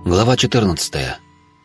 Глава 14.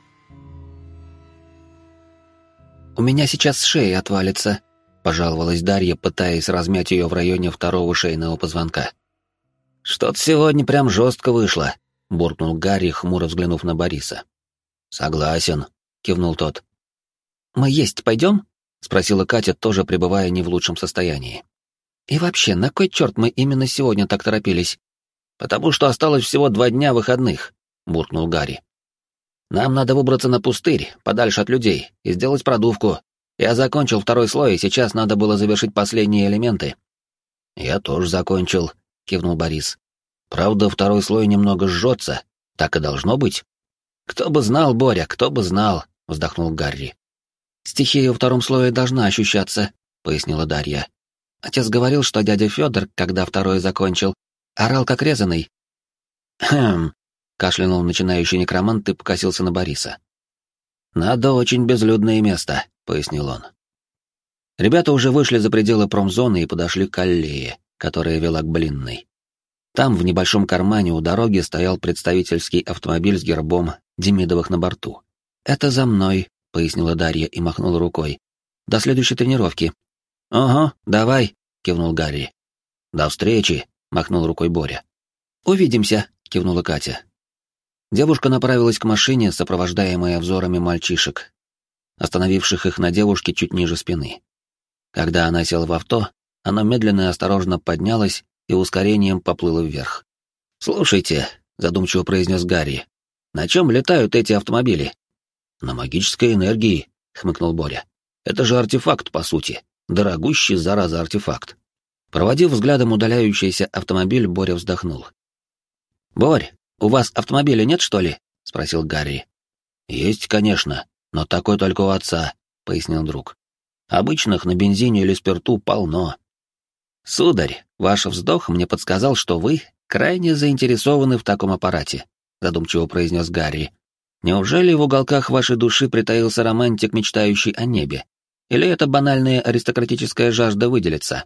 «У меня сейчас шея отвалится», — пожаловалась Дарья, пытаясь размять ее в районе второго шейного позвонка. «Что-то сегодня прям жестко вышло», — буркнул Гарри, хмуро взглянув на Бориса. «Согласен», — кивнул тот. «Мы есть пойдем?» — спросила Катя, тоже пребывая не в лучшем состоянии. «И вообще, на кой черт мы именно сегодня так торопились?» «Потому что осталось всего 2 дня выходных», — буркнул Гарри. «Нам надо выбраться на пустырь, подальше от людей, и сделать продувку. Я закончил 2 слой, и сейчас надо было завершить последние элементы». «Я тоже закончил», — кивнул Борис. «Правда, 2 слой немного жжется, так и должно быть». «Кто бы знал, Боря, кто бы знал», — вздохнул Гарри. «Стихия во 2 слое должна ощущаться», — пояснила Дарья. «Отец говорил, что дядя Федор, когда 2 закончил, орал как резаный». «Хм», — кашлянул начинающий некромант и покосился на Бориса. «Надо очень безлюдное место», — пояснил он. Ребята уже вышли за пределы промзоны и подошли к аллее, которая вела к Блинной. Там, в небольшом кармане у дороги, стоял представительский автомобиль с гербом Демидовых на борту. «Это за мной», — пояснила Дарья и махнула рукой. «До следующей тренировки». «Ага, давай», — кивнул Гарри. «До встречи», — махнул рукой Боря. «Увидимся», — кивнула Катя. Девушка направилась к машине, сопровождаемая взорами мальчишек, остановивших их на девушке чуть ниже спины. Когда она села в авто, она медленно и осторожно поднялась и ускорением поплыла вверх. «Слушайте», — задумчиво произнес Гарри, — «на чем летают эти автомобили?» «На магической энергии», — хмыкнул Боря. «Это же артефакт, по сути. Дорогущий, зараза, артефакт». Проводив взглядом удаляющийся автомобиль, Боря вздохнул. «Борь, у вас автомобиля нет, что ли?» — спросил Гарри. «Есть, конечно, но такой только у отца», — пояснил друг. «Обычных на бензине или спирту полно». «Сударь, ваш вздох мне подсказал, что вы крайне заинтересованы в таком аппарате», — задумчиво произнес Гарри. «Неужели в уголках вашей души притаился романтик, мечтающий о небе? Или это банальная аристократическая жажда выделиться?»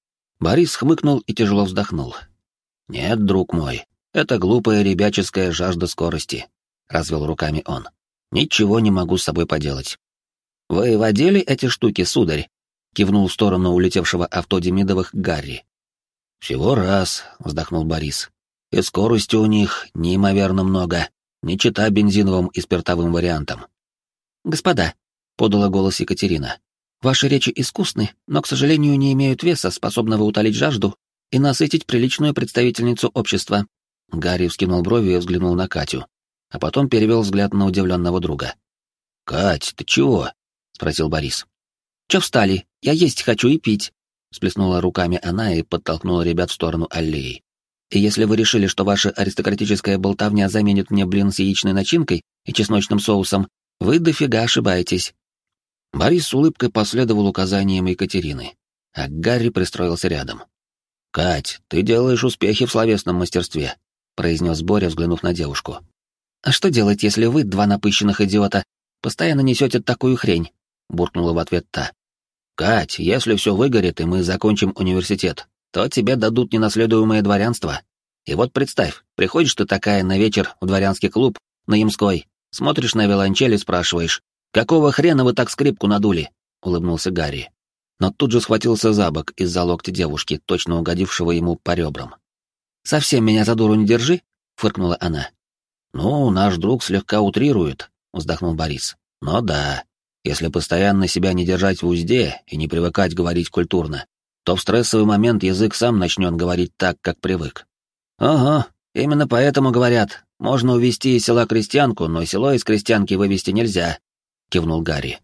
Борис хмыкнул и тяжело вздохнул. «Нет, друг мой, это глупая ребяческая жажда скорости», — развел руками он. «Ничего не могу с собой поделать». «Вы водили эти штуки, сударь?» — кивнул в сторону улетевшего авто Демидовых Гарри. «Всего раз», — вздохнул Борис. «И скорости у них неимоверно много, не чета бензиновым и спиртовым вариантам». «Господа», — подала голос Екатерина, — «ваши речи искусны, но, к сожалению, не имеют веса, способного утолить жажду и насытить приличную представительницу общества». Гарри вскинул брови и взглянул на Катю, а потом перевел взгляд на удивленного друга. «Кать, ты чего?» — спросил Борис. «Чё встали? Я есть хочу и пить», — всплеснула руками она и подтолкнула ребят в сторону аллеи. «И если вы решили, что ваша аристократическая болтовня заменит мне блин с яичной начинкой и чесночным соусом, вы дофига ошибаетесь». Борис с улыбкой последовал указаниям Екатерины, а Гарри пристроился рядом. «Кать, ты делаешь успехи в словесном мастерстве», — произнес Боря, взглянув на девушку. «А что делать, если вы, 2 напыщенных идиота, постоянно несете такую хрень?» — буркнула в ответ та. «Кать, если все выгорит, и мы закончим университет, то тебе дадут ненаследуемое дворянство. И вот представь, приходишь ты такая на вечер в дворянский клуб на Ямской, смотришь на виолончель и спрашиваешь, «Какого хрена вы так скрипку надули?» — улыбнулся Гарри. Но тут же схватился за бок из-за локтя девушки, точно угодившего ему по ребрам. «Совсем меня за дуру не держи», — фыркнула она. «Ну, наш друг слегка утрирует», — вздохнул Борис. «Но да, если постоянно себя не держать в узде и не привыкать говорить культурно, то в стрессовый момент язык сам начнет говорить так, как привык». «Ага, именно поэтому говорят, можно увести из села крестьянку, но село из крестьянки вывести нельзя», — кивнул Гарри.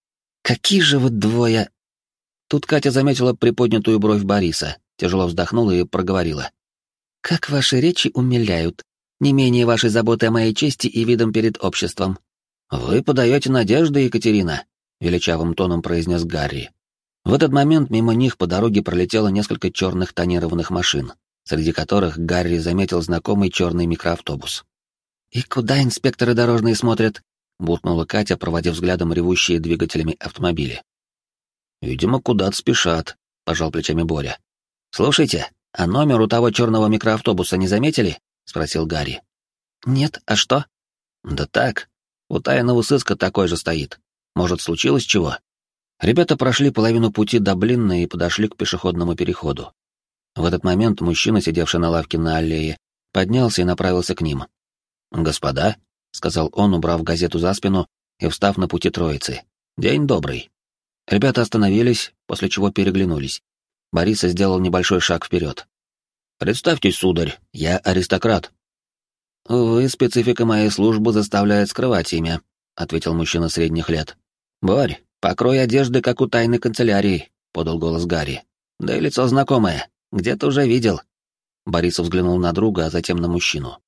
«Какие же вы двое...» Тут Катя заметила приподнятую бровь Бориса, тяжело вздохнула и проговорила. «Как ваши речи умиляют, не менее вашей заботы о моей чести и видом перед обществом». «Вы подаете надежды, Екатерина», — величавым тоном произнес Гарри. В этот момент мимо них по дороге пролетело несколько черных тонированных машин, среди которых Гарри заметил знакомый черный микроавтобус. «И куда инспекторы дорожные смотрят?» — буркнула Катя, проводив взглядом ревущие двигателями автомобили. «Видимо, куда-то спешат», — пожал плечами Боря. «Слушайте, а номер у того черного микроавтобуса не заметили?» — спросил Гарри. «Нет, а что?» Да так, у тайного сыска такой же стоит. Может, случилось чего? Ребята прошли половину пути до Блинна и подошли к пешеходному переходу. В этот момент мужчина, сидевший на лавке на аллее, поднялся и направился к ним. «Господа», — сказал он, убрав газету за спину и встав на пути троицы, — «день добрый». Ребята остановились, после чего переглянулись. Борис сделал небольшой шаг вперед. «Представьтесь, сударь, я аристократ». «Увы, специфика моей службы заставляет скрывать имя», — ответил мужчина средних лет. «Борь, покрой одежды, как у тайной канцелярии», — подал голос Гарри. «Да и лицо знакомое. Где-то уже видел». Борис взглянул на друга, а затем на мужчину.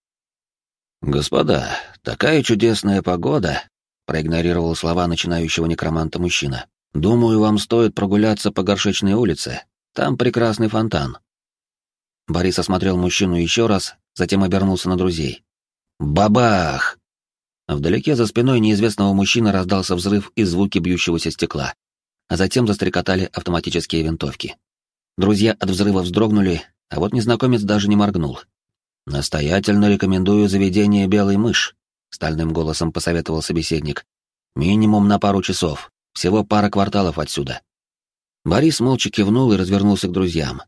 «Господа, такая чудесная погода», — проигнорировал слова начинающего некроманта мужчина. «Думаю, вам стоит прогуляться по Горшечной улице. Там прекрасный фонтан». Борис осмотрел мужчину еще раз, затем обернулся на друзей. «Бабах!» Вдалеке за спиной неизвестного мужчины раздался взрыв и звуки бьющегося стекла, а затем застрекотали автоматические винтовки. Друзья от взрыва вздрогнули, а вот незнакомец даже не моргнул. «Настоятельно рекомендую заведение «Белый мышь», — стальным голосом посоветовал собеседник. «Минимум на пару часов, всего пара кварталов отсюда». Борис молча кивнул и развернулся к друзьям.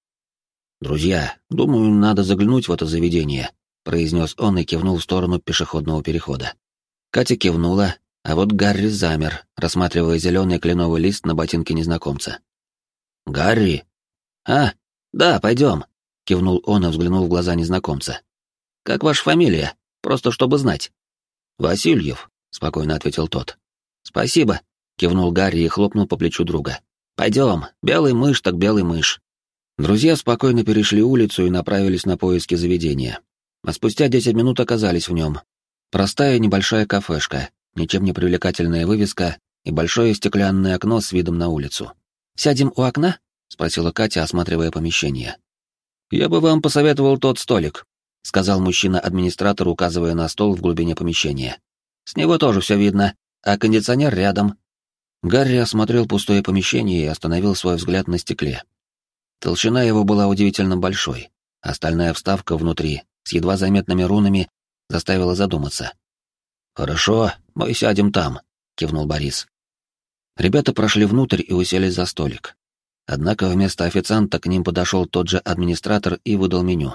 «Друзья, думаю, надо заглянуть в это заведение», — произнес он и кивнул в сторону пешеходного перехода. Катя кивнула, а вот Гарри замер, рассматривая зеленый кленовый лист на ботинке незнакомца. «Гарри?» «А, да, пойдем», — кивнул он и взглянул в глаза незнакомца. «Как ваша фамилия? Просто чтобы знать». «Васильев», — спокойно ответил тот. «Спасибо», — кивнул Гарри и хлопнул по плечу друга. «Пойдем, белый мышь так белый мышь». Друзья спокойно перешли улицу и направились на поиски заведения. А спустя 10 минут оказались в нем. Простая небольшая кафешка, ничем не привлекательная вывеска и большое стеклянное окно с видом на улицу. «Сядем у окна?» — спросила Катя, осматривая помещение. «Я бы вам посоветовал тот столик», — сказал мужчина-администратор, указывая на стол в глубине помещения. «С него тоже все видно, а кондиционер рядом». Гарри осмотрел пустое помещение и остановил свой взгляд на стекле. Толщина его была удивительно большой, а стальная вставка внутри, с едва заметными рунами, заставила задуматься. «Хорошо, мы сядем там», — кивнул Борис. Ребята прошли внутрь и уселись за столик. Однако вместо официанта к ним подошел тот же администратор и выдал меню.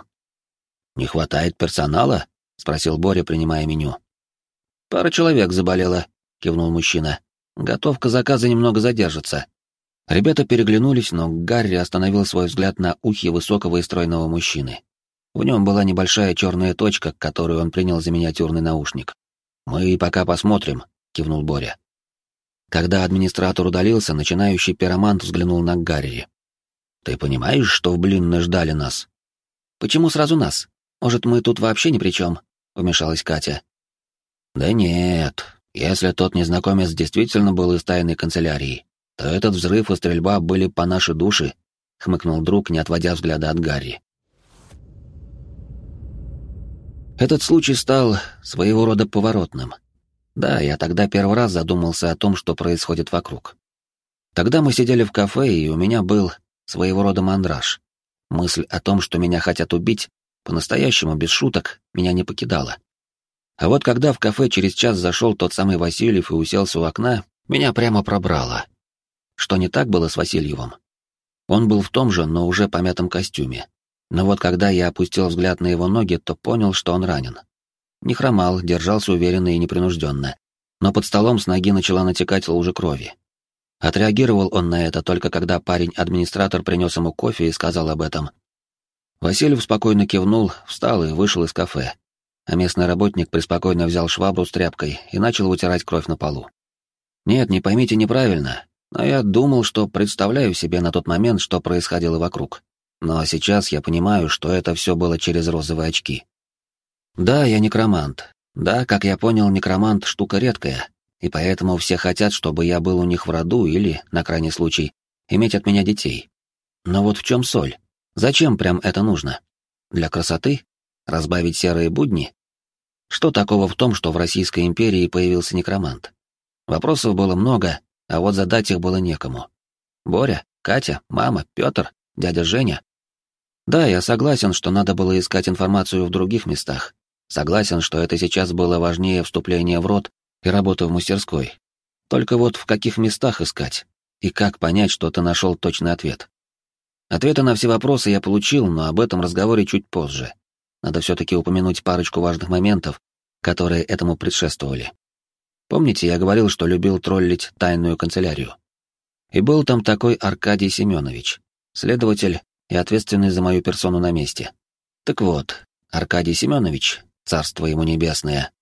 «Не хватает персонала?» — спросил Боря, принимая меню. «Пара человек заболела», — кивнул мужчина. «Готовка заказа немного задержится». Ребята переглянулись, но Гарри остановил свой взгляд на ухе высокого и стройного мужчины. В нем была небольшая черная точка, которую он принял за миниатюрный наушник. «Мы пока посмотрим», — кивнул Боря. Когда администратор удалился, начинающий пиромант взглянул на Гарри. «Ты понимаешь, что в Блинне ждали нас?» «Почему сразу нас? Может, мы тут вообще ни при чем?» — вмешалась Катя. «Да нет, если тот незнакомец действительно был из тайной канцелярии, то этот взрыв и стрельба были по нашей душе», — хмыкнул друг, не отводя взгляда от Гарри. Этот случай стал своего рода поворотным. Да, я тогда первый раз задумался о том, что происходит вокруг. Тогда мы сидели в кафе, и у меня был своего рода мандраж. Мысль о том, что меня хотят убить, по-настоящему, без шуток, меня не покидала. А вот когда в кафе через час зашел тот самый Васильев и уселся у окна, меня прямо пробрало. Что не так было с Васильевым? Он был в том же, но уже помятом костюме. Но вот когда я опустил взгляд на его ноги, то понял, что он ранен. Не хромал, держался уверенно и непринужденно, но под столом с ноги начала натекать лужа крови. Отреагировал он на это только когда парень-администратор принес ему кофе и сказал об этом. Васильев спокойно кивнул, встал и вышел из кафе, а местный работник преспокойно взял швабру с тряпкой и начал вытирать кровь на полу. Нет, не поймите неправильно, но я думал, что представляю себе на тот момент, что происходило вокруг. Но сейчас я понимаю, что это все было через розовые очки. Да, я некромант. Да, как я понял, некромант — штука редкая, и поэтому все хотят, чтобы я был у них в роду или, на крайний случай, иметь от меня детей. Но вот в чем соль? Зачем прям это нужно? Для красоты? Разбавить серые будни? Что такого в том, что в Российской империи появился некромант? Вопросов было много, а вот задать их было некому. Боря, Катя, мама, Петр, дядя Женя. Да, я согласен, что надо было искать информацию в других местах, Согласен, что это сейчас было важнее вступления в род и работы в мастерской. Только вот в каких местах искать? И как понять, что ты нашел точный ответ? Ответы на все вопросы я получил, но об этом разговоре чуть позже. Надо все-таки упомянуть парочку важных моментов, которые этому предшествовали. Помните, я говорил, что любил троллить тайную канцелярию? И был там такой Аркадий Семенович, следователь и ответственный за мою персону на месте. Так вот, Аркадий Семенович, царство ему небесное.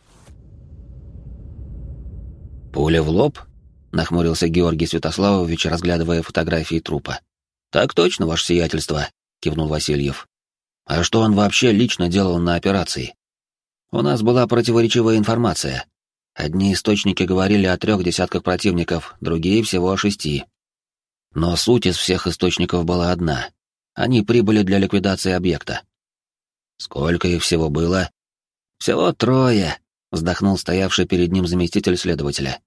«Пуля в лоб?» — нахмурился Георгий Святославович, разглядывая фотографии трупа. «Так точно, ваше сиятельство», — кивнул Васильев. «А что он вообще лично делал на операции?» «У нас была противоречивая информация. Одни источники говорили о 3 десятках противников, другие всего о 6. Но суть из всех источников была одна. Они прибыли для ликвидации объекта». «Сколько их всего было?» «Всего 3, вздохнул стоявший перед ним заместитель следователя.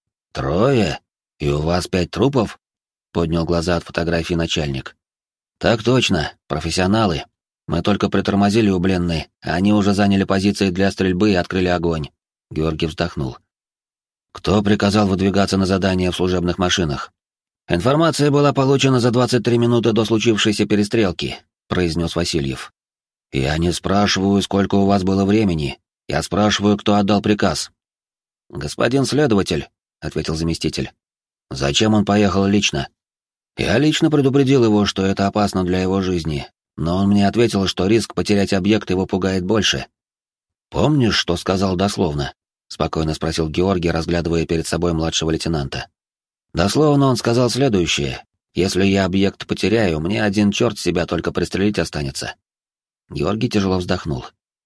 3? И у вас 5 трупов?» — поднял глаза от фотографии начальник. «Так точно, профессионалы. Мы только притормозили у Бленной, а они уже заняли позиции для стрельбы и открыли огонь». Георгий вздохнул. «Кто приказал выдвигаться на задание в служебных машинах?» «Информация была получена за 23 минуты до случившейся перестрелки», — произнес Васильев. «Я не спрашиваю, сколько у вас было времени. Я спрашиваю, кто отдал приказ». «Господин следователь», — ответил заместитель. «Зачем он поехал лично?» «Я лично предупредил его, что это опасно для его жизни, но он мне ответил, что риск потерять объект его пугает больше». «Помнишь, что сказал дословно?» — спокойно спросил Георгий, разглядывая перед собой младшего лейтенанта. «Дословно он сказал следующее. Если я объект потеряю, мне один черт себя только пристрелить останется». Георгий тяжело вздохнул.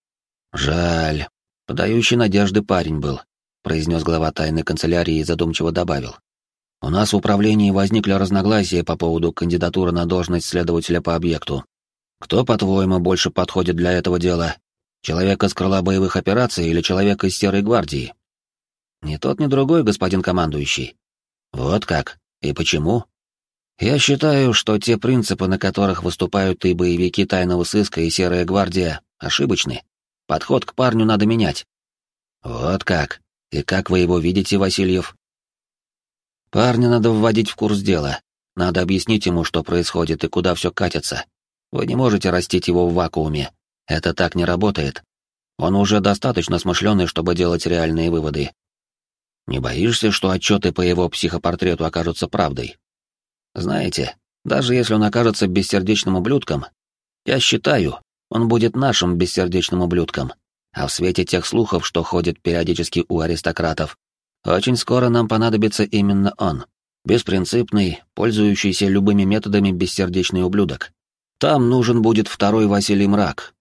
«Жаль. Подающий надежды парень был», — произнес глава тайной канцелярии и задумчиво добавил. «У нас в управлении возникли разногласия по поводу кандидатуры на должность следователя по объекту. Кто, по-твоему, больше подходит для этого дела? Человек из крыла боевых операций или человек из Серой гвардии?» «Ни тот, ни другой, господин командующий». «Вот как? И почему?» «Я считаю, что те принципы, на которых выступают и боевики тайного сыска, и Серая гвардия, ошибочны. Подход к парню надо менять». «Вот как? И как вы его видите, Васильев?» «Парня надо вводить в курс дела. Надо объяснить ему, что происходит и куда все катится. Вы не можете растить его в вакууме. Это так не работает. Он уже достаточно смышленый, чтобы делать реальные выводы. Не боишься, что отчеты по его психопортрету окажутся правдой? Знаете, даже если он окажется бессердечным ублюдком, я считаю, он будет нашим бессердечным ублюдком. А в свете тех слухов, что ходят периодически у аристократов, очень скоро нам понадобится именно он. Беспринципный, пользующийся любыми методами бессердечный ублюдок. Там нужен будет второй Василий Мрак».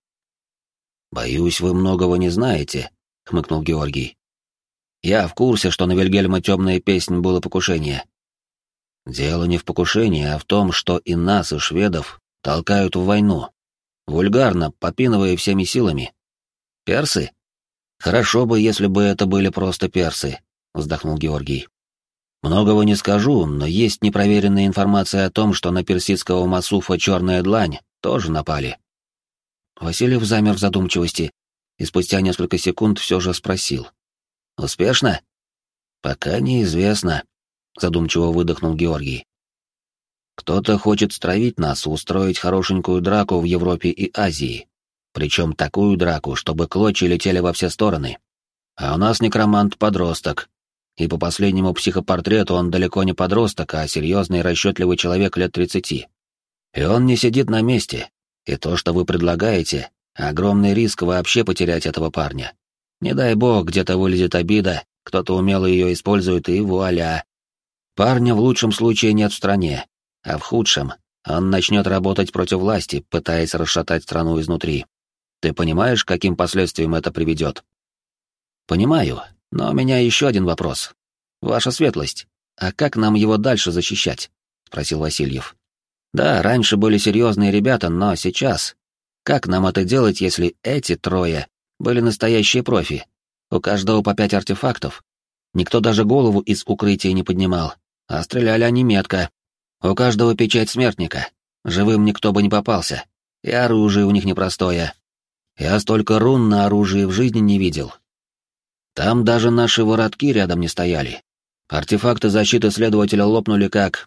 «Боюсь, вы многого не знаете», — хмыкнул Георгий. «Я в курсе, что на Вильгельма темная песнь было покушение». «Дело не в покушении, а в том, что и нас, и шведов толкают в войну. Вульгарно, попинывая всеми силами. Персы? Хорошо бы, если бы это были просто персы», — вздохнул Георгий. «Многого не скажу, но есть непроверенная информация о том, что на персидского масуфа «Черная длань» тоже напали». Васильев замер в задумчивости и спустя несколько секунд все же спросил. «Успешно?» «Пока неизвестно», — задумчиво выдохнул Георгий. «Кто-то хочет стравить нас, устроить хорошенькую драку в Европе и Азии. Причем такую драку, чтобы клочья летели во все стороны. А у нас некромант-подросток. И по последнему психопортрету он далеко не подросток, а серьезный расчетливый человек лет 30. И он не сидит на месте. И то, что вы предлагаете, огромный риск вообще потерять этого парня. Не дай бог, где-то вылезет обида, кто-то умело ее использует, и вуаля. Парня в лучшем случае нет в стране, а в худшем он начнет работать против власти, пытаясь расшатать страну изнутри. Ты понимаешь, к каким последствиям это приведет?» «Понимаю, но у меня еще один вопрос. Ваша светлость, а как нам его дальше защищать?» — спросил Васильев. «Да, раньше были серьезные ребята, но сейчас... Как нам это делать, если эти 3 были настоящие профи? У каждого по 5 артефактов. Никто даже голову из укрытия не поднимал, а стреляли они метко. У каждого печать смертника. Живым никто бы не попался. И оружие у них непростое. Я столько рун на оружии в жизни не видел. Там даже наши воротки рядом не стояли. Артефакты защиты следователя лопнули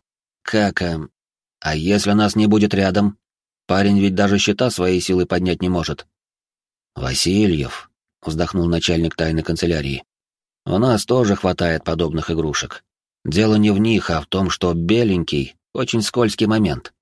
А если нас не будет рядом? Парень ведь даже щита своей силой поднять не может. Васильев, вздохнул начальник тайной канцелярии. У нас тоже хватает подобных игрушек. Дело не в них, а в том, что беленький — очень скользкий момент.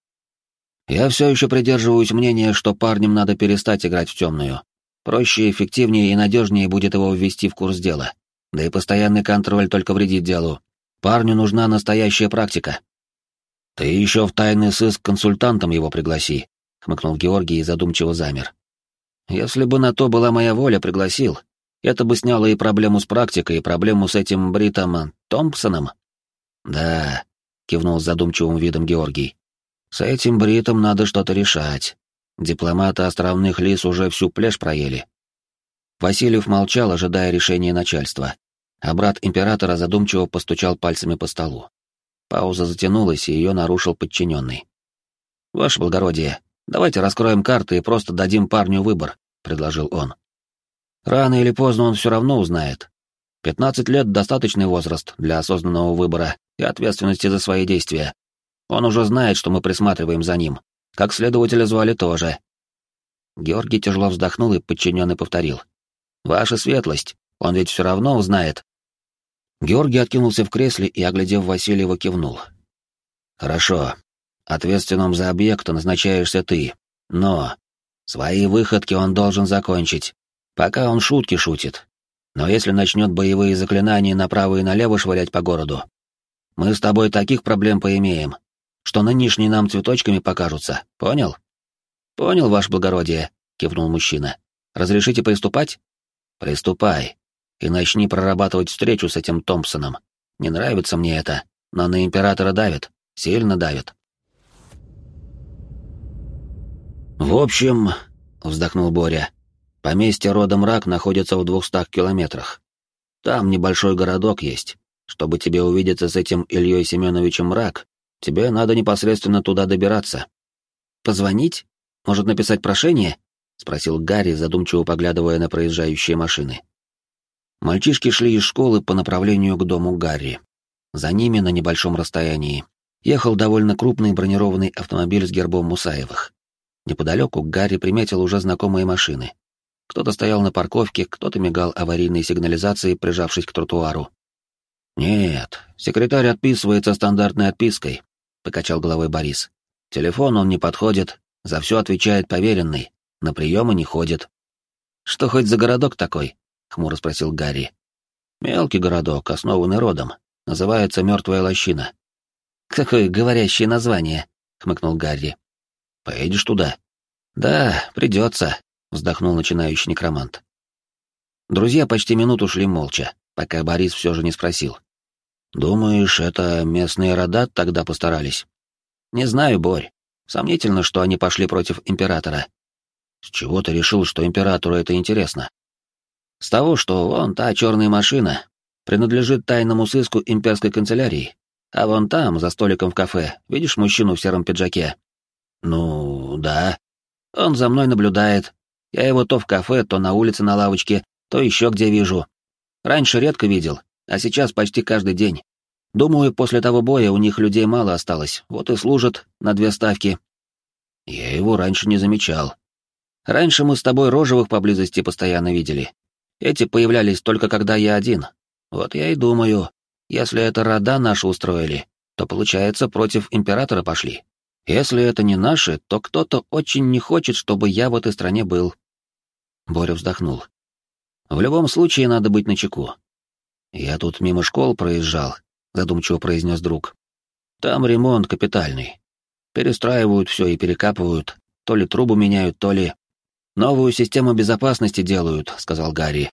Я все еще придерживаюсь мнения, что парням надо перестать играть в темную. Проще, эффективнее и надежнее будет его ввести в курс дела. Да и постоянный контроль только вредит делу. Парню нужна настоящая практика. Ты еще в тайный сыск консультантом его пригласи, хмыкнул Георгий и задумчиво замер. Если бы на то была моя воля, пригласил. Это бы сняло и проблему с практикой, и проблему с этим Бритом Томпсоном. Да, кивнул с задумчивым видом Георгий. С этим Бритом надо что-то решать. Дипломаты островных лис уже всю плешь проели. Васильев молчал, ожидая решения начальства, а брат императора задумчиво постучал пальцами по столу. Пауза затянулась, и ее нарушил подчиненный. «Ваше благородие, давайте раскроем карты и просто дадим парню выбор», — предложил он. «Рано или поздно он все равно узнает. 15 лет — достаточный возраст для осознанного выбора и ответственности за свои действия. Он уже знает, что мы присматриваем за ним. Как следователя звали тоже». Георгий тяжело вздохнул, и подчиненный повторил. «Ваша светлость, он ведь все равно узнает». Георгий откинулся в кресле и, оглядев Васильева, кивнул. «Хорошо. Ответственным за объект назначаешься ты. Но свои выходки он должен закончить. Пока он шутки шутит. Но если начнет боевые заклинания направо и налево швырять по городу, мы с тобой таких проблем поимеем, что нынешние нам цветочками покажутся. Понял?» «Понял, ваше благородие», — кивнул мужчина. «Разрешите приступать?» «Приступай. И начни прорабатывать встречу с этим Томпсоном. Не нравится мне это, но на императора давит, сильно давит». «В общем», — вздохнул Боря, — «поместье рода Мрак находится в 200 километрах. Там небольшой городок есть. Чтобы тебе увидеться с этим Ильей Семеновичем Мрак, тебе надо непосредственно туда добираться». «Позвонить? Может, написать прошение?» — спросил Гарри, задумчиво поглядывая на проезжающие машины. Мальчишки шли из школы по направлению к дому Гарри. За ними, на небольшом расстоянии, ехал довольно крупный бронированный автомобиль с гербом Мусаевых. Неподалеку Гарри приметил уже знакомые машины. Кто-то стоял на парковке, кто-то мигал аварийной сигнализацией, прижавшись к тротуару. «Нет, секретарь отписывается стандартной отпиской», — покачал головой Борис. «Телефон он не подходит, за все отвечает поверенный, на приемы не ходит». «Что хоть за городок такой?» — хмуро спросил Гарри. «Мелкий городок, основанный родом. Называется Мертвая лощина». «Какое говорящее название», — хмыкнул Гарри. «Поедешь туда?» «Да, придется», — вздохнул начинающий некромант. Друзья почти минуту шли молча, пока Борис все же не спросил. «Думаешь, это местные рода тогда постарались?» «Не знаю, Борь. Сомнительно, что они пошли против императора». «С чего ты решил, что императору это интересно?» «С того, что вон та черная машина принадлежит тайному сыску имперской канцелярии, а вон там, за столиком в кафе, видишь мужчину в сером пиджаке?» «Ну, да. Он за мной наблюдает. Я его то в кафе, то на улице на лавочке, то еще где вижу. Раньше редко видел, а сейчас почти каждый день. Думаю, после того боя у них людей мало осталось, вот и служат на 2 ставки». «Я его раньше не замечал. Раньше мы с тобой Рожевых поблизости постоянно видели. Эти появлялись только когда я один. Вот я и думаю, если это рода наши устроили, то, получается, против императора пошли. Если это не наши, то кто-то очень не хочет, чтобы я в этой стране был». Боря вздохнул. «В любом случае надо быть начеку. Я тут мимо школ проезжал», — задумчиво произнес друг. «Там ремонт капитальный. Перестраивают все и перекапывают, то ли трубу меняют, то ли... Новую систему безопасности делают», — сказал Гарри.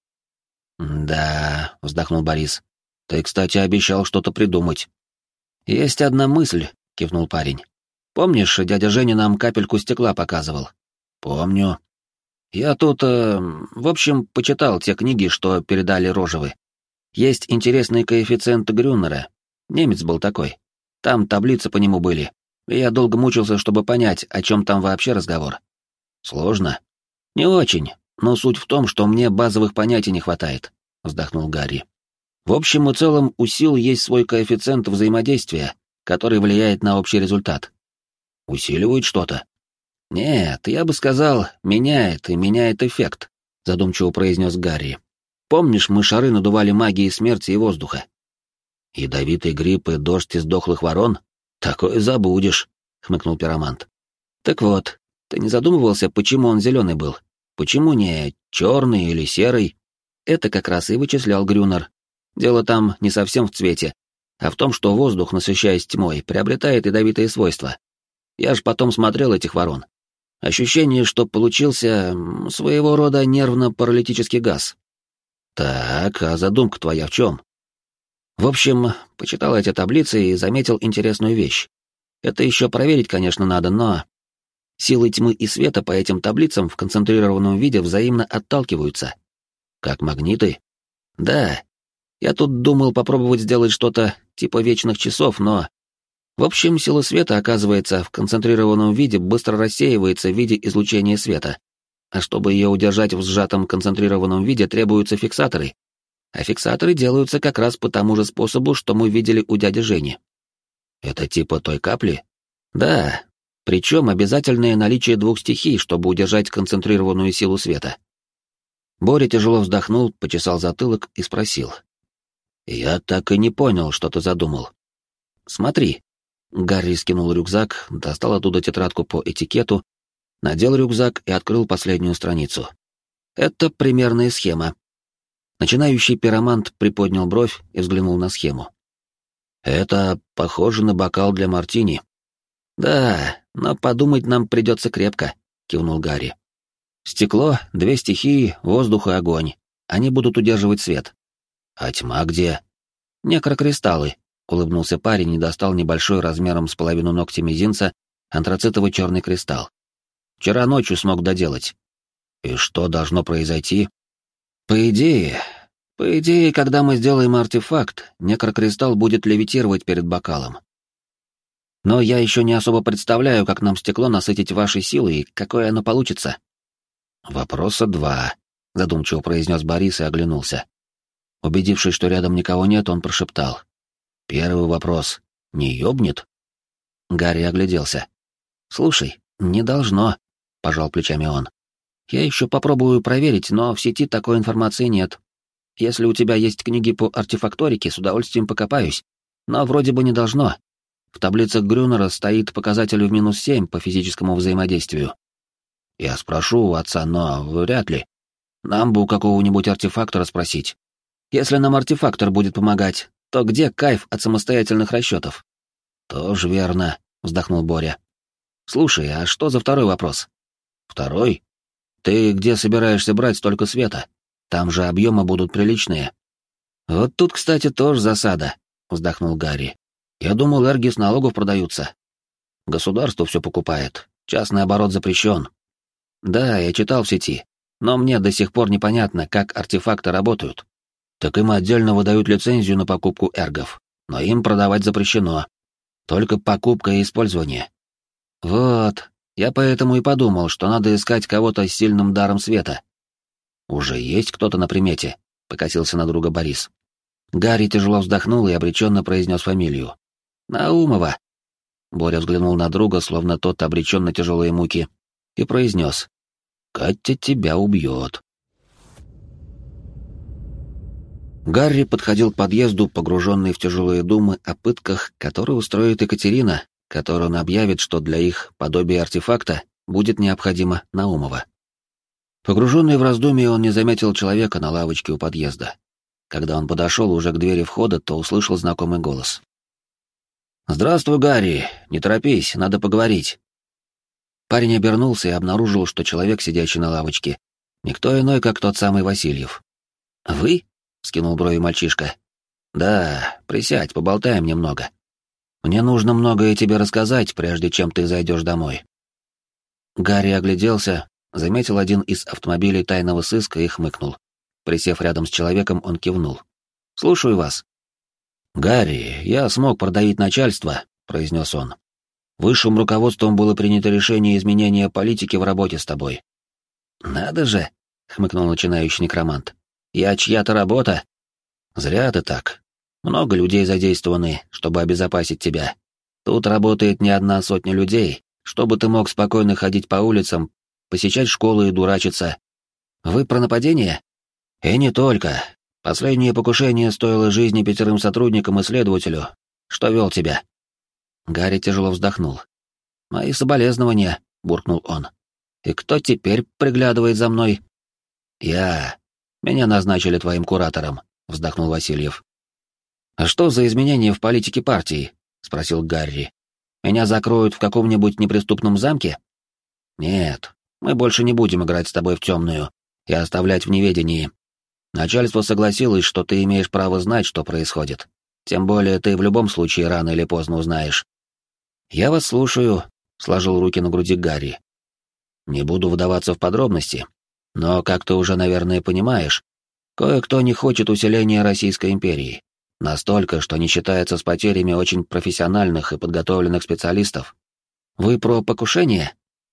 «Да», — вздохнул Борис. «Ты, кстати, обещал что-то придумать». «Есть одна мысль», — кивнул парень. «Помнишь, дядя Женя нам капельку стекла показывал?» «Помню. Я тут, в общем, почитал те книги, что передали Рожевы. Есть интересный коэффициент Грюнера. Немец был такой. Там таблицы по нему были. И я долго мучился, чтобы понять, о чем там вообще разговор». «Сложно?» «Не очень. но суть в том, что мне базовых понятий не хватает», — вздохнул Гарри. «В общем и целом у сил есть свой коэффициент взаимодействия, который влияет на общий результат». «Усиливает что-то?» «Нет, я бы сказал, меняет и меняет эффект», — задумчиво произнес Гарри. «Помнишь, мы шары надували магией смерти и воздуха?» «Ядовитый гриб и дождь из дохлых ворон? Такое забудешь», — хмыкнул пиромант. «Так вот, ты не задумывался, почему он зеленый был? Почему не черный или серый?» Это как раз и вычислял Грюнер. Дело там не совсем в цвете, а в том, что воздух, насыщаясь тьмой, приобретает ядовитые свойства. Я ж потом смотрел этих ворон. Ощущение, что получился своего рода нервно-паралитический газ. Так, а задумка твоя в чем? В общем, почитал эти таблицы и заметил интересную вещь. Это еще проверить, конечно, надо, но... Силы тьмы и света по этим таблицам в концентрированном виде взаимно отталкиваются. Как магниты? Да. Я тут думал попробовать сделать что-то типа вечных часов, но... В общем, сила света, оказывается, в концентрированном виде быстро рассеивается в виде излучения света. А чтобы ее удержать в сжатом концентрированном виде, требуются фиксаторы. А фиксаторы делаются как раз по тому же способу, что мы видели у дяди Жени. Это типа той капли? Да. Причем обязательное наличие двух стихий, чтобы удержать концентрированную силу света. Боря тяжело вздохнул, почесал затылок и спросил. «Я так и не понял, что ты задумал». «Смотри». Гарри скинул рюкзак, достал оттуда тетрадку по этикету, надел рюкзак и открыл последнюю страницу. Это примерная схема. Начинающий пиромант приподнял бровь и взглянул на схему. «Это похоже на бокал для мартини». «Да, но подумать нам придется крепко», — кивнул Гарри. «Стекло, две стихии, воздух и огонь. Они будут удерживать свет». «А тьма где?» «Некрокристаллы», — улыбнулся парень и достал небольшой размером с половину ногтя мизинца антрацитовый черный кристалл. «Вчера ночью смог доделать». «И что должно произойти?» По идее, когда мы сделаем артефакт, некрокристалл будет левитировать перед бокалом. Но я еще не особо представляю, как нам стекло насытить вашей силой и какое оно получится». «Вопроса два», — задумчиво произнес Борис и оглянулся. Убедившись, что рядом никого нет, он прошептал. «Первый вопрос. Не ёбнет?» Гарри огляделся. «Слушай, не должно», — пожал плечами он. «Я еще попробую проверить, но в сети такой информации нет. Если у тебя есть книги по артефакторике, с удовольствием покопаюсь. Но вроде бы не должно. В таблицах Грюнера стоит показатель в -7 по физическому взаимодействию». «Я спрошу у отца, но вряд ли. Нам бы у какого-нибудь артефактора спросить. Если нам артефактор будет помогать, то где кайф от самостоятельных расчетов?» «Тоже верно», — вздохнул Боря. «Слушай, а что за второй вопрос?» «Второй? Ты где собираешься брать столько света? Там же объемы будут приличные». «Вот тут, кстати, тоже засада», — вздохнул Гарри. «Я думал, эрги с налогов продаются. Государство все покупает, частный оборот запрещен». «Да, я читал в сети, но мне до сих пор непонятно, как артефакты работают». «Так им отдельно выдают лицензию на покупку эргов, но им продавать запрещено. Только покупка и использование». «Вот, я поэтому и подумал, что надо искать кого-то с сильным даром света». «Уже есть кто-то на примете?» — покосился на друга Борис. Гарри тяжело вздохнул и обреченно произнес фамилию. «Наумова». Боря взглянул на друга, словно тот обречен на тяжелые муки, и произнес. «Катя тебя убьет». Гарри подходил к подъезду, погруженный в тяжелые думы о пытках, которые устроит Екатерина, которую он объявит, что для их подобия артефакта будет необходимо Наумова. Погруженный в раздумье, он не заметил человека на лавочке у подъезда. Когда он подошел уже к двери входа, то услышал знакомый голос. «Здравствуй, Гарри! Не торопись, надо поговорить». Парень обернулся и обнаружил, что человек, сидящий на лавочке, никто иной, как тот самый Васильев. «Вы?» — вскинул брови мальчишка. «Да, присядь, поболтаем немного. Мне нужно многое тебе рассказать, прежде чем ты зайдешь домой». Гарри огляделся, заметил один из автомобилей тайного сыска и хмыкнул. Присев рядом с человеком, он кивнул. «Слушаю вас». «Гарри, я смог продавить начальство», — произнес он. «Высшим руководством было принято решение изменения политики в работе с тобой». «Надо же!» хмыкнул начинающий некромант. «Я чья-то работа?» «Зря ты так. Много людей задействованы, чтобы обезопасить тебя. Тут работает не одна сотня людей, чтобы ты мог спокойно ходить по улицам, посещать школы и дурачиться. Вы про нападение? И не только. Последнее покушение стоило жизни 5 сотрудникам и следователю. Что вел тебя?» Гарри тяжело вздохнул. «Мои соболезнования», — буркнул он. «И кто теперь приглядывает за мной?» «Я. Меня назначили твоим куратором», — вздохнул Васильев. «А что за изменения в политике партии?» — спросил Гарри. «Меня закроют в каком-нибудь неприступном замке?» «Нет, мы больше не будем играть с тобой в темную и оставлять в неведении. Начальство согласилось, что ты имеешь право знать, что происходит. Тем более ты в любом случае рано или поздно узнаешь». «Я вас слушаю», — сложил руки на груди Гарри. «Не буду вдаваться в подробности, но, как ты уже, наверное, понимаешь, кое-кто не хочет усиления Российской империи. Настолько, что не считается с потерями очень профессиональных и подготовленных специалистов. Вы про покушение?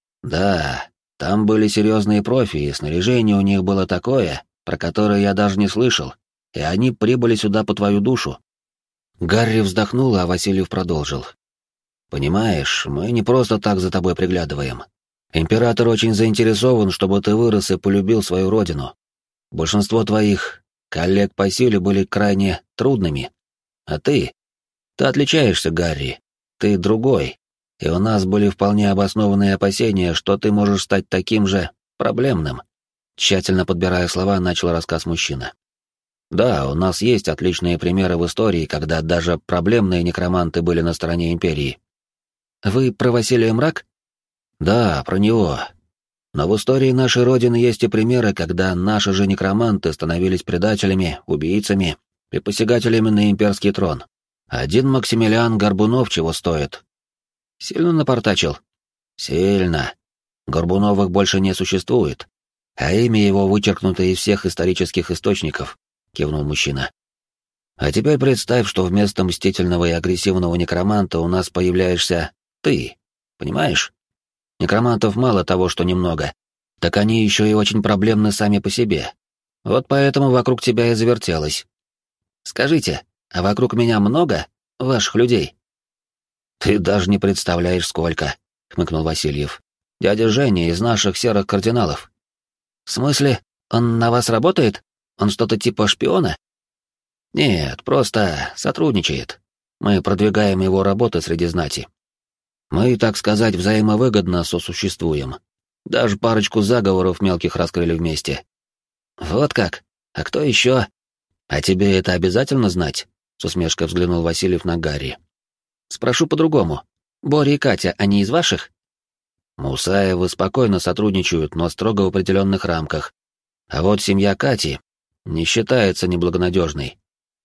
Да, там были серьезные профи, и снаряжение у них было такое, про которое я даже не слышал, и они прибыли сюда по твою душу». Гарри вздохнул, а Васильев продолжил. «Понимаешь, мы не просто так за тобой приглядываем. Император очень заинтересован, чтобы ты вырос и полюбил свою родину. Большинство твоих коллег по силе были крайне трудными. А ты? Ты отличаешься, Гарри. Ты другой. И у нас были вполне обоснованные опасения, что ты можешь стать таким же проблемным». Тщательно подбирая слова, начал рассказ мужчина. «Да, у нас есть отличные примеры в истории, когда даже проблемные некроманты были на стороне империи». «Вы про Василия Мрак?» «Да, про него. Но в истории нашей Родины есть и примеры, когда наши же некроманты становились предателями, убийцами и посягателями на имперский трон. Один Максимилиан Горбунов чего стоит?» «Сильно напортачил?» «Сильно. Горбуновых больше не существует, а имя его вычеркнуто из всех исторических источников», — кивнул мужчина. «А теперь представь, что вместо мстительного и агрессивного некроманта у нас появляешься ты, понимаешь? Некромантов мало того, что немного, так они еще и очень проблемны сами по себе. Вот поэтому вокруг тебя и завертелось. Скажите, а вокруг меня много ваших людей?» «Ты даже не представляешь, сколько», — хмыкнул Васильев. «Дядя Женя из наших серых кардиналов». «В смысле, он на вас работает? Он что-то типа шпиона?» «Нет, просто сотрудничает. Мы продвигаем его работы среди знати. Мы, так сказать, взаимовыгодно сосуществуем. Даже парочку заговоров мелких раскрыли вместе». «Вот как? А кто еще?» «А тебе это обязательно знать?» — с усмешкой взглянул Васильев на Гарри. «Спрошу по-другому. Боря и Катя, они из ваших?» «Мусаевы спокойно сотрудничают, но строго в определенных рамках. А вот семья Кати не считается неблагонадежной.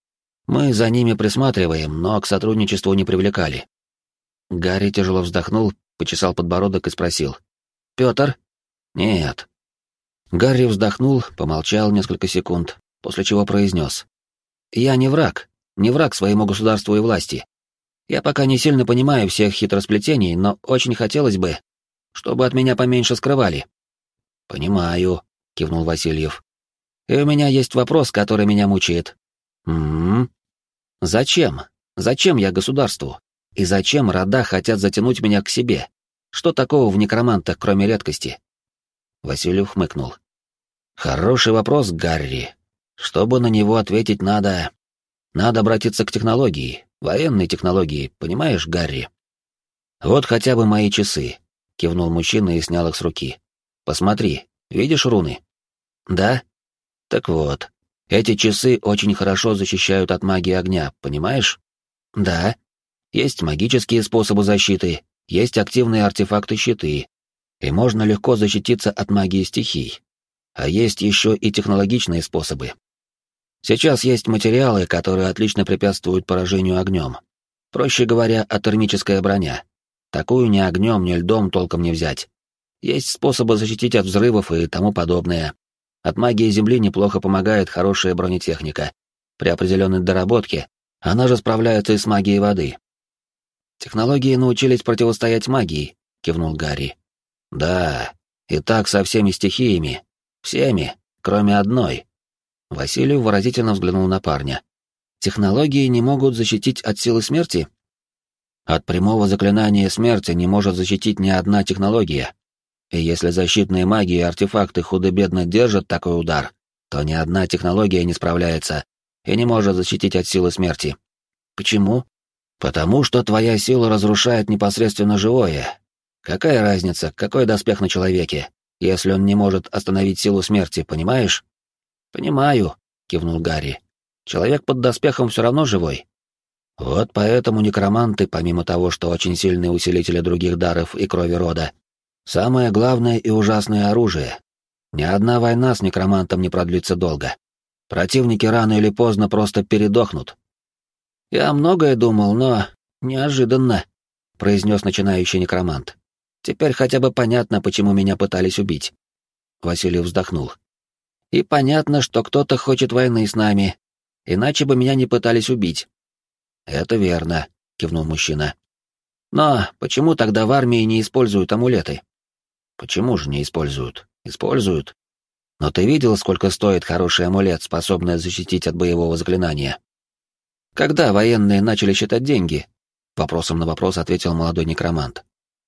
Мы за ними присматриваем, но к сотрудничеству не привлекали». Гарри тяжело вздохнул, почесал подбородок и спросил. «Пётр?» «Нет». Гарри вздохнул, помолчал несколько секунд, после чего произнес. «Я не враг своему государству и власти. Я пока не сильно понимаю всех хитросплетений, но очень хотелось бы, чтобы от меня поменьше скрывали». «Понимаю», — кивнул Васильев. «И у меня есть вопрос, который меня мучает». «М-м-м. Зачем? Зачем я государству? И зачем рода хотят затянуть меня к себе? Что такого в некромантах, кроме редкости?» Васильев хмыкнул. «Хороший вопрос, Гарри. Чтобы на него ответить, надо обратиться к технологии, военной технологии, понимаешь, Гарри? Вот хотя бы мои часы», — кивнул мужчина и снял их с руки. «Посмотри, видишь руны?» «Да». «Так вот, эти часы очень хорошо защищают от магии огня, понимаешь?» «Да». «Есть магические способы защиты, есть активные артефакты-щиты, и можно легко защититься от магии стихий. А есть еще и технологичные способы. Сейчас есть материалы, которые отлично препятствуют поражению огнем. Проще говоря, атермическая броня. Такую ни огнем, ни льдом толком не взять. Есть способы защитить от взрывов и тому подобное. От магии Земли неплохо помогает хорошая бронетехника. При определенной доработке она же справляется и с магией воды. «Технологии научились противостоять магии», — кивнул Гарри. «Да, и так со всеми стихиями. Всеми, кроме одной». Василий выразительно взглянул на парня. «Технологии не могут защитить от силы смерти?» «От прямого заклинания смерти не может защитить ни одна технология. И если защитные маги и артефакты худо-бедно держат такой удар, то ни одна технология не справляется и не может защитить от силы смерти». «Почему?» «Потому что твоя сила разрушает непосредственно живое. Какая разница, какой доспех на человеке, если он не может остановить силу смерти, понимаешь?» «Понимаю», — кивнул Гарри. «Человек под доспехом все равно живой». «Вот поэтому некроманты, помимо того, что очень сильные усилители других даров и крови рода, самое главное и ужасное оружие. Ни одна война с некромантом не продлится долго. Противники рано или поздно просто передохнут». «Я многое думал, но неожиданно», — произнес начинающий некромант. «Теперь хотя бы понятно, почему меня пытались убить». Василий вздохнул. «И понятно, что кто-то хочет войны с нами, иначе бы меня не пытались убить». «Это верно», — кивнул мужчина. «Но почему тогда в армии не используют амулеты?» «Почему же не используют? Используют. Но ты видел, сколько стоит хороший амулет, способный защитить от боевого заклинания?» «Когда военные начали считать деньги?» — вопросом на вопрос ответил молодой некромант.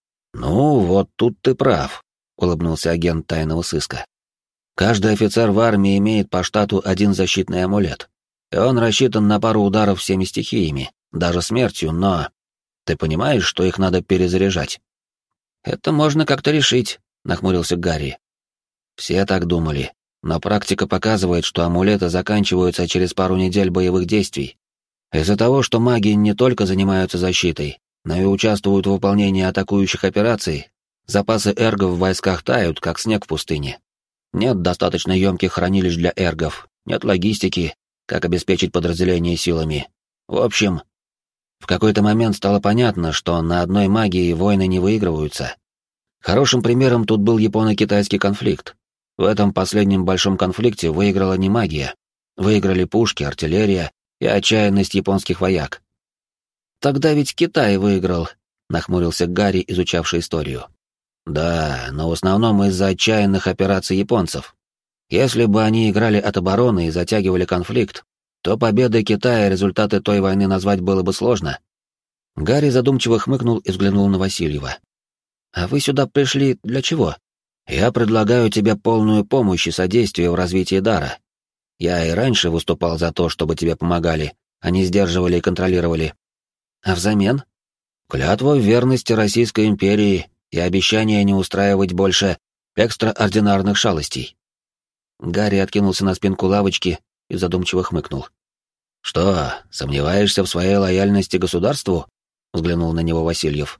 «Ну, вот тут ты прав», — улыбнулся агент тайного сыска. «Каждый офицер в армии имеет по штату один защитный амулет, и он рассчитан на пару ударов всеми стихиями, даже смертью, но... Ты понимаешь, что их надо перезаряжать?» «Это можно как-то решить», — нахмурился Гарри. «Все так думали, но практика показывает, что амулеты заканчиваются через пару недель боевых действий. Из-за того, что маги не только занимаются защитой, но и участвуют в выполнении атакующих операций, запасы эргов в войсках тают, как снег в пустыне. Нет достаточно емких хранилищ для эргов, нет логистики, как обеспечить подразделение силами. В общем, в какой-то момент стало понятно, что на одной магии войны не выигрываются. Хорошим примером тут был японо-китайский конфликт. В этом последнем большом конфликте выиграла не магия. Выиграли пушки, артиллерия и отчаянность японских вояк. «Тогда ведь Китай выиграл», — нахмурился Гарри, изучавший историю. «Да, но в основном из-за отчаянных операций японцев. Если бы они играли от обороны и затягивали конфликт, то победой Китая результаты той войны назвать было бы сложно». Гарри задумчиво хмыкнул и взглянул на Васильева. «А вы сюда пришли для чего?» «Я предлагаю тебе полную помощь и содействие в развитии дара. Я и раньше выступал за то, чтобы тебе помогали, а не сдерживали и контролировали. А взамен? Клятва в верности Российской империи и обещание не устраивать больше экстраординарных шалостей». Гарри откинулся на спинку лавочки и задумчиво хмыкнул. «Что, сомневаешься в своей лояльности государству?» — взглянул на него Васильев.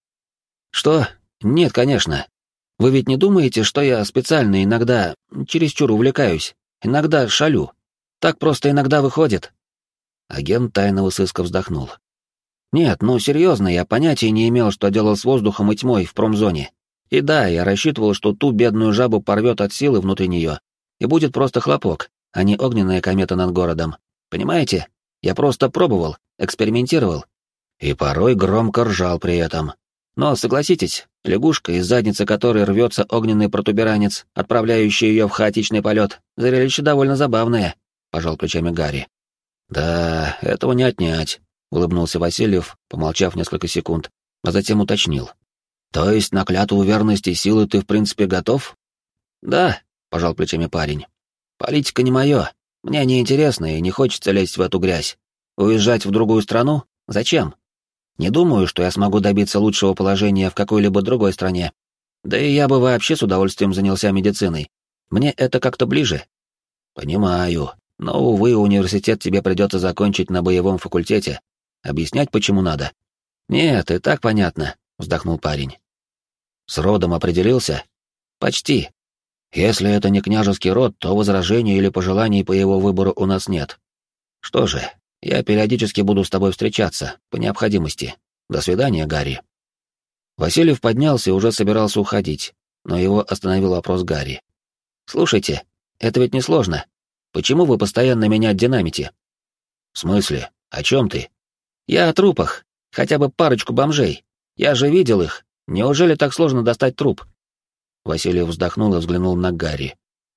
«Что? Нет, конечно. Вы ведь не думаете, что я специально иногда чересчур увлекаюсь? Иногда шалю. Так просто иногда выходит». Агент тайного сыска вздохнул. «Нет, ну серьезно, я понятия не имел, что делал с воздухом и тьмой в промзоне. И да, я рассчитывал, что ту бедную жабу порвет от силы внутри нее, и будет просто хлопок, а не огненная комета над городом. Понимаете? Я просто пробовал, экспериментировал. И порой громко ржал при этом. Но согласитесь, лягушка, из задницы которой рвется огненный протуберанец, отправляющий ее в хаотичный полет, зрелище довольно забавное», — пожал плечами Гарри. «Да, этого не отнять», — улыбнулся Васильев, помолчав несколько секунд, а затем уточнил. «То есть на клятву верности силы ты в принципе готов?» «Да», — пожал плечами парень. «Политика не мое. Мне неинтересно и не хочется лезть в эту грязь. Уезжать в другую страну? Зачем? Не думаю, что я смогу добиться лучшего положения в какой-либо другой стране. Да и я бы вообще с удовольствием занялся медициной. Мне это как-то ближе». «Понимаю, но, увы, университет тебе придется закончить на боевом факультете. Объяснять, почему надо?» «Нет, и так понятно», — вздохнул парень. «С родом определился?» «Почти. Если это не княжеский род, то возражений или пожеланий по его выбору у нас нет. Что же, я периодически буду с тобой встречаться, по необходимости. До свидания, Гарри». Васильев поднялся и уже собирался уходить, но его остановил вопрос Гарри. «Слушайте, это ведь несложно. Почему вы постоянно меня динамите?» «В смысле? О чем ты?» «Я о трупах. Хотя бы парочку бомжей. Я же видел их. Неужели так сложно достать труп?» Васильев вздохнул и взглянул на Гарри.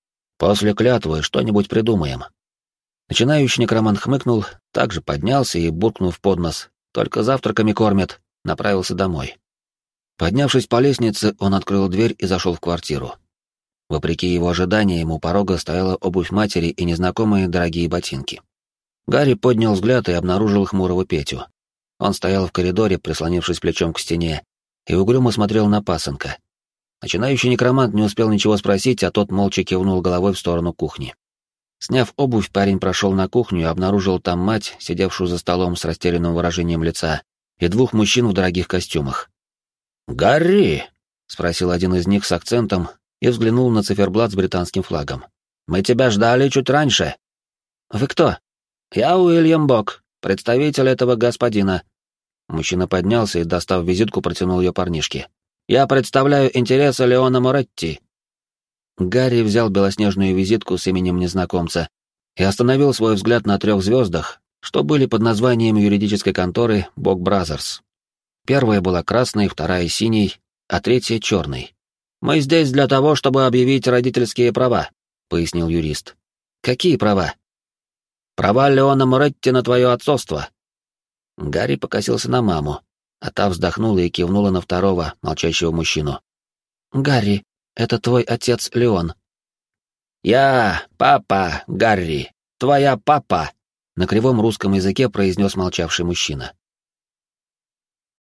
После клятвы что-нибудь придумаем». Начинающий некромант хмыкнул, также поднялся и, буркнув под нос, «Только завтраками кормят», направился домой. Поднявшись по лестнице, он открыл дверь и зашел в квартиру. Вопреки его ожиданиям, у порога стояла обувь матери и незнакомые дорогие ботинки. Гарри поднял взгляд и обнаружил хмурого Петю. Он стоял в коридоре, прислонившись плечом к стене, и угрюмо смотрел на пасынка. Начинающий некромант не успел ничего спросить, а тот молча кивнул головой в сторону кухни. Сняв обувь, парень прошел на кухню и обнаружил там мать, сидевшую за столом с растерянным выражением лица, и двух мужчин в дорогих костюмах. «Гарри!» — спросил один из них с акцентом и взглянул на циферблат с британским флагом. «Мы тебя ждали чуть раньше». «Вы кто?» «Я Уильям Бок, представитель этого господина». Мужчина поднялся и, достав визитку, протянул ее парнишке. «Я представляю интересы Леона Моретти». Гарри взял белоснежную визитку с именем незнакомца и остановил свой взгляд на 3 звездах, что были под названием юридической конторы Бок Бразерс. Первая была красной, вторая — синей, а третья — черной. «Мы здесь для того, чтобы объявить родительские права», — пояснил юрист. «Какие права?» «Права Леона Моретти на твое отцовство». Гарри покосился на маму, а та вздохнула и кивнула на второго, молчащего мужчину. «Гарри, это твой отец Леон». «Я папа, Гарри, твоя папа», — на кривом русском языке произнес молчавший мужчина.